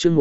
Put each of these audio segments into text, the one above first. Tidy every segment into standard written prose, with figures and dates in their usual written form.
chương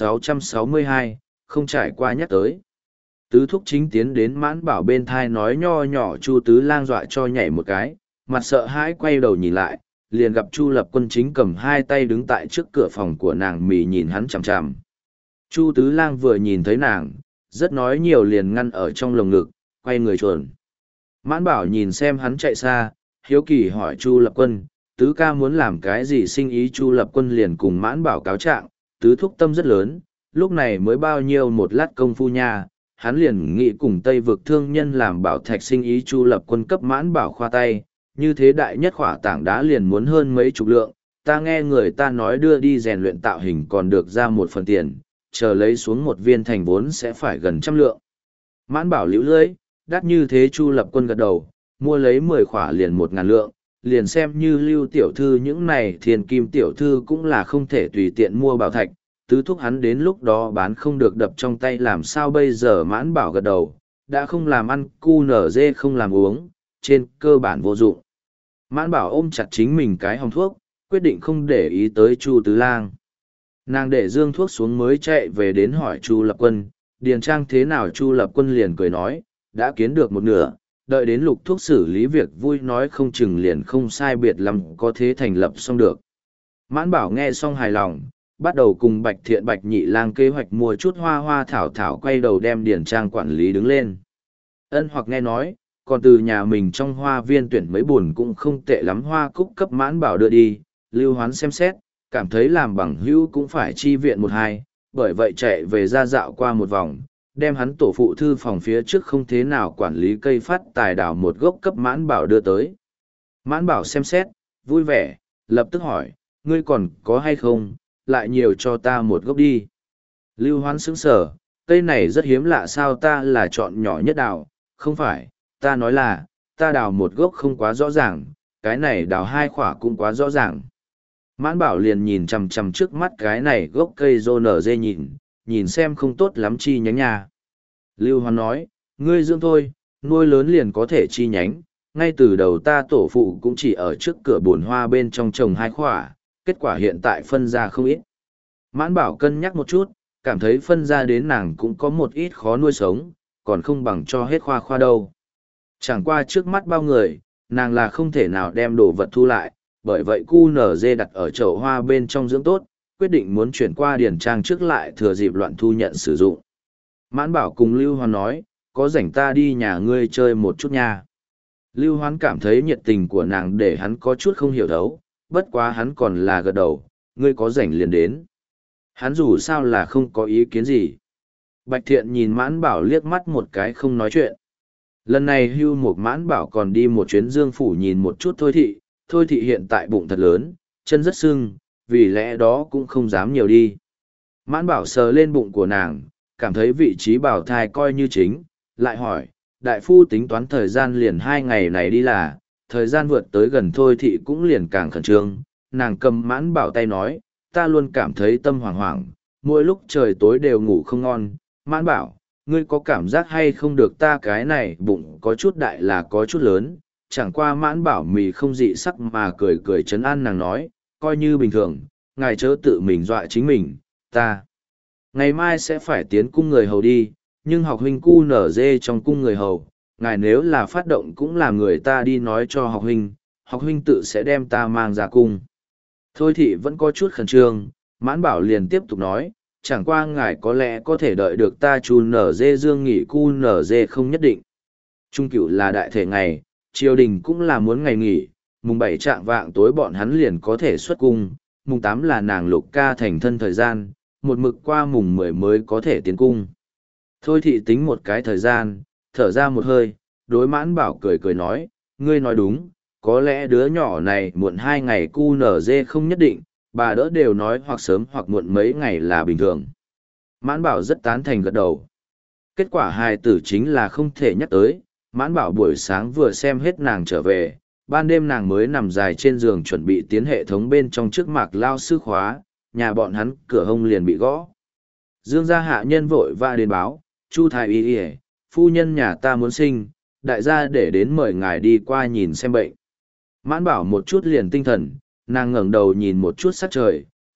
1662, không trải qua nhắc tới. Tứ thúc chính tiến đến Mãn Bảo bên thai nói nho nhỏ Chu Tứ Lang dọa cho nhảy một cái, mặt sợ hãi quay đầu nhìn lại, liền gặp Chu Lập Quân chính cầm hai tay đứng tại trước cửa phòng của nàng mỉ nhìn hắn chằm chằm. Chu Tứ Lang vừa nhìn thấy nàng, rất nói nhiều liền ngăn ở trong lồng ngực, quay người chuồn. Mãn Bảo nhìn xem hắn chạy xa, hiếu kỳ hỏi Chu Lập Quân, tứ ca muốn làm cái gì sinh ý. Chu Lập Quân liền cùng Mãn Bảo cáo trạng, tứ thúc tâm rất lớn, lúc này mới bao nhiêu một lát công phu nha, hắn liền nghĩ cùng Tây vực thương nhân làm bảo thạch sinh ý. Chu Lập Quân cấp Mãn Bảo khoa tay, như thế đại nhất khỏa tảng đá liền muốn hơn mấy chục lượng, ta nghe người ta nói đưa đi rèn luyện tạo hình còn được ra một phần tiền, chờ lấy xuống một viên thành vốn sẽ phải gần 100 lượng. Mãn Bảo liễu lưỡi, đắt như thế. Chu Lập Quân gật đầu, mua lấy 10 khỏa liền 1.000 lượng, liền xem như Lưu tiểu thư những này Thiên Kim tiểu thư cũng là không thể tùy tiện mua bảo thạch, tứ thúc hắn đến lúc đó bán không được đập trong tay làm sao bây giờ. Mãn Bảo gật đầu, đã không làm ăn cu nở dê không làm uống, trên cơ bản vô dụng. Mãn Bảo ôm chặt chính mình cái hòm thuốc, quyết định không để ý tới Chu Tứ Lang. Nàng để dương thuốc xuống mới chạy về đến hỏi Chu Lập Quân, điền trang thế nào. Chu Lập Quân liền cười nói, đã kiến được một nửa, đợi đến lục thuốc xử lý việc vui nói không chừng liền không sai biệt lắm có thế thành lập xong được. Mãn Bảo nghe xong hài lòng, bắt đầu cùng Bạch Thiện Bạch Nhị Lang kế hoạch mua chút hoa hoa thảo thảo, quay đầu đem điền trang quản lý đứng lên. Ân hoặc nghe nói, còn từ nhà mình trong hoa viên tuyển mấy buồn cũng không tệ lắm hoa cúc cấp Mãn Bảo đưa đi. Lưu Hoán xem xét, cảm thấy làm bằng hữu cũng phải chi viện một hai, bởi vậy chạy về ra dạo qua một vòng, đem hắn tổ phụ thư phòng phía trước không thế nào quản lý cây phát tài đào một gốc cấp Mãn Bảo đưa tới. Mãn Bảo xem xét, vui vẻ, lập tức hỏi, ngươi còn có hay không, lại nhiều cho ta một gốc đi. Lưu Hoán sững sờ, cây này rất hiếm lạ sao, ta là chọn nhỏ nhất đào, không phải, ta nói là, ta đào một gốc không quá rõ ràng, cái này đào 2 khỏa cũng quá rõ ràng. Mãn Bảo liền nhìn chằm chằm trước mắt cái này gốc cây rô nở dê nhìn xem không tốt lắm chi nhánh nha. Lưu Hoán nói, ngươi dưỡng thôi, nuôi lớn liền có thể chi nhánh, ngay từ đầu ta tổ phụ cũng chỉ ở trước cửa bồn hoa bên trong trồng 2 khỏa, kết quả hiện tại phân ra không ít. Mãn Bảo cân nhắc một chút, cảm thấy phân ra đến nàng cũng có một ít khó nuôi sống, còn không bằng cho hết khoa đâu. Chẳng qua trước mắt bao người, nàng là không thể nào đem đồ vật thu lại, bởi vậy cu nở dê đặt ở chậu hoa bên trong dưỡng tốt, quyết định muốn chuyển qua điển trang trước lại thừa dịp loạn thu nhận sử dụng. Mãn Bảo cùng Lưu Hoán nói, có rảnh ta đi nhà ngươi chơi một chút nha. Lưu Hoán cảm thấy nhiệt tình của nàng để hắn có chút không hiểu đấu, bất quá hắn còn là gật đầu, ngươi có rảnh liền đến. Hắn dù sao là không có ý kiến gì. Bạch Thiện nhìn Mãn Bảo liếc mắt một cái không nói chuyện. Lần này Hưu Mục Mãn Bảo còn đi một chuyến Dương Phủ nhìn một chút Thôi thị hiện tại bụng thật lớn, chân rất sưng, vì lẽ đó cũng không dám nhiều đi. Mãn Bảo sờ lên bụng của nàng, cảm thấy vị trí bảo thai coi như chính, lại hỏi, đại phu tính toán thời gian liền 2 ngày này đi là, thời gian vượt tới gần Thôi thị cũng liền càng khẩn trương. Nàng cầm Mãn Bảo tay nói, ta luôn cảm thấy tâm hoảng hoảng, mỗi lúc trời tối đều ngủ không ngon. Mãn Bảo, ngươi có cảm giác hay không được ta cái này bụng có chút đại là có chút lớn. Chẳng qua Mãn Bảo mì không dị sắc mà cười cười trấn an nàng nói, coi như bình thường, ngài chớ tự mình dọa chính mình, ta ngày mai sẽ phải tiến cung người hầu đi, nhưng học huynh cu nở dê trong cung người hầu, ngài nếu là phát động cũng làm người ta đi nói cho học huynh tự sẽ đem ta mang ra cung. Thôi thị vẫn có chút khẩn trương, Mãn Bảo liền tiếp tục nói, chẳng qua ngài có lẽ có thể đợi được ta chu nở dê dương nghỉ cu nở dê không nhất định. Trung cửu là đại thể ngày, triều đình cũng là muốn ngày nghỉ, mùng 7 trạng vạng tối bọn hắn liền có thể xuất cung, mùng 8 là nàng Lục ca thành thân thời gian, một mực qua mùng 10 mới có thể tiến cung. Thôi thị tính một cái thời gian, thở ra một hơi, đối Mãn Bảo cười cười nói, ngươi nói đúng, có lẽ đứa nhỏ này muộn 2 ngày cu nở dê không nhất định, bà đỡ đều nói hoặc sớm hoặc muộn mấy ngày là bình thường. Mãn Bảo rất tán thành gật đầu. Kết quả hài tử chính là không thể nhắc tới, Mãn Bảo buổi sáng vừa xem hết nàng trở về, ban đêm nàng mới nằm dài trên giường chuẩn bị tiến hệ thống bên trong trước mạc lao sư khóa, nhà bọn hắn cửa hông liền bị gõ. Dương gia hạ nhân vội va đến báo, Chu thái y y, phu nhân nhà ta muốn sinh, đại gia để đến mời ngài đi qua nhìn xem bệnh. Mãn Bảo một chút liền tinh thần, nàng ngẩng đầu nhìn một chút sắc trời,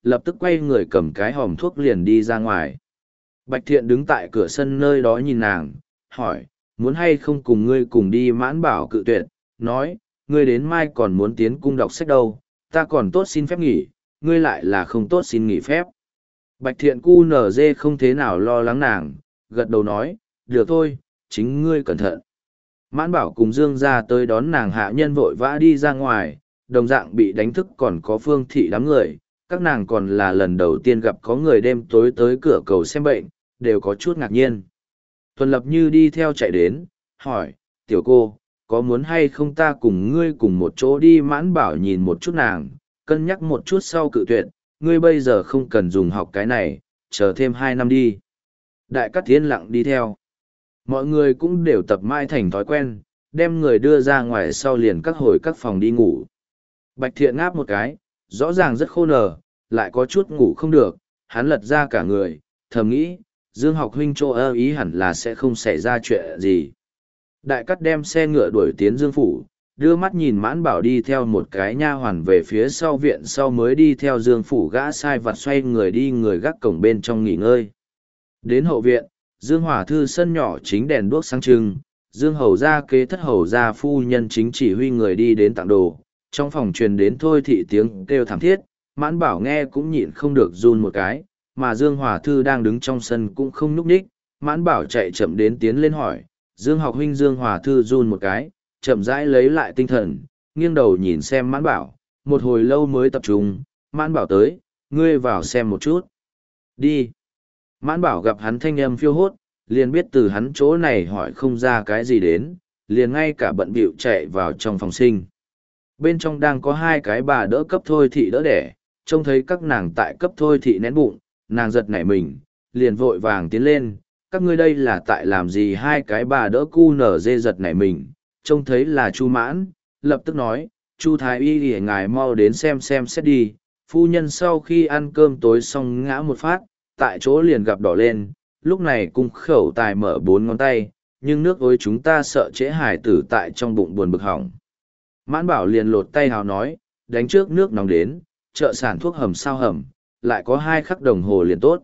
lập tức quay người cầm cái hòm thuốc liền đi ra ngoài. Bạch Thiện đứng tại cửa sân nơi đó nhìn nàng, hỏi, muốn hay không cùng ngươi cùng đi? Mãn Bảo cự tuyệt, nói, ngươi đến mai còn muốn tiến cung đọc sách đâu, ta còn tốt xin phép nghỉ, ngươi lại là không tốt xin nghỉ phép. Bạch Thiện cu nở dê không thế nào lo lắng nàng, gật đầu nói, được thôi, chính ngươi cẩn thận. Mãn Bảo cùng Dương ra tới đón nàng hạ nhân vội vã đi ra ngoài, đồng dạng bị đánh thức còn có Phương Thị đám người, các nàng còn là lần đầu tiên gặp có người đêm tối tới cửa cầu xem bệnh, đều có chút ngạc nhiên. Tuần Lập Như đi theo chạy đến, hỏi, tiểu cô, có muốn hay không ta cùng ngươi cùng một chỗ đi? Mãn Bảo nhìn một chút nàng, cân nhắc một chút sau cự tuyệt, ngươi bây giờ không cần dùng học cái này, chờ thêm 2 năm đi. Đại Cát Thiên lặng đi theo. Mọi người cũng đều tập mãi thành thói quen, đem người đưa ra ngoài sau liền các hồi các phòng đi ngủ. Bạch Thiện ngáp một cái, rõ ràng rất khô nở, lại có chút ngủ không được, hắn lật ra cả người, thầm nghĩ, Dương học huynh chỗ ơ ý hẳn là sẽ không xảy ra chuyện gì. Đại Cát đem xe ngựa đuổi tiến Dương phủ, đưa mắt nhìn Mãn Bảo đi theo một cái nha hoàn về phía sau viện sau mới đi theo Dương phủ gã sai vặt xoay người đi người gác cổng bên trong nghỉ ngơi. Đến hậu viện, Dương Hòa Thư sân nhỏ chính đèn đuốc sáng trưng, Dương hầu gia kế thất hầu gia phu nhân chính chỉ huy người đi đến tặng đồ, trong phòng truyền đến thôi thị tiếng kêu thảm thiết, Mãn Bảo nghe cũng nhịn không được run một cái, mà Dương Hòa Thư đang đứng trong sân cũng không nhúc nhích, Mãn Bảo chạy chậm đến tiến lên hỏi, Dương học huynh? Dương Hòa Thư run một cái, chậm rãi lấy lại tinh thần, nghiêng đầu nhìn xem Mãn Bảo, một hồi lâu mới tập trung, Mãn Bảo tới, ngươi vào xem một chút. Đi. Mãn Bảo gặp hắn thanh âm phiêu hốt, liền biết từ hắn chỗ này hỏi không ra cái gì đến, liền ngay cả bận bịu chạy vào trong phòng sinh. Bên trong đang có 2 cái bà đỡ cấp thôi thị đỡ đẻ, trông thấy các nàng tại cấp thôi thị nén bụng, nàng giật nảy mình, liền vội vàng tiến lên, các ngươi đây là tại làm gì? 2 cái bà đỡ cu nở dê giật nảy mình, trông thấy là Chu Mãn, lập tức nói, Chu Thái Y thì ngài mau đến xem xét đi. Phu nhân sau khi ăn cơm tối xong ngã một phát, tại chỗ liền gặp đỏ lên, lúc này cung khẩu tài mở 4 ngón tay, nhưng nước ối chúng ta sợ trễ hải tử tại trong bụng buồn bực hỏng. Mãn Bảo liền lột tay hào nói, đánh trước nước nóng đến, chợ sản thuốc hầm sao hầm, lại có 2 khắc đồng hồ liền tốt.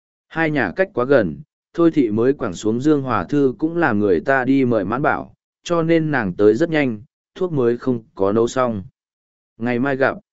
2 nhà cách quá gần, thôi thị mới quẳng xuống Dương Hòa Thư cũng là người ta đi mời Mãn Bảo, cho nên nàng tới rất nhanh, thuốc mới không có nấu xong. Ngày mai gặp.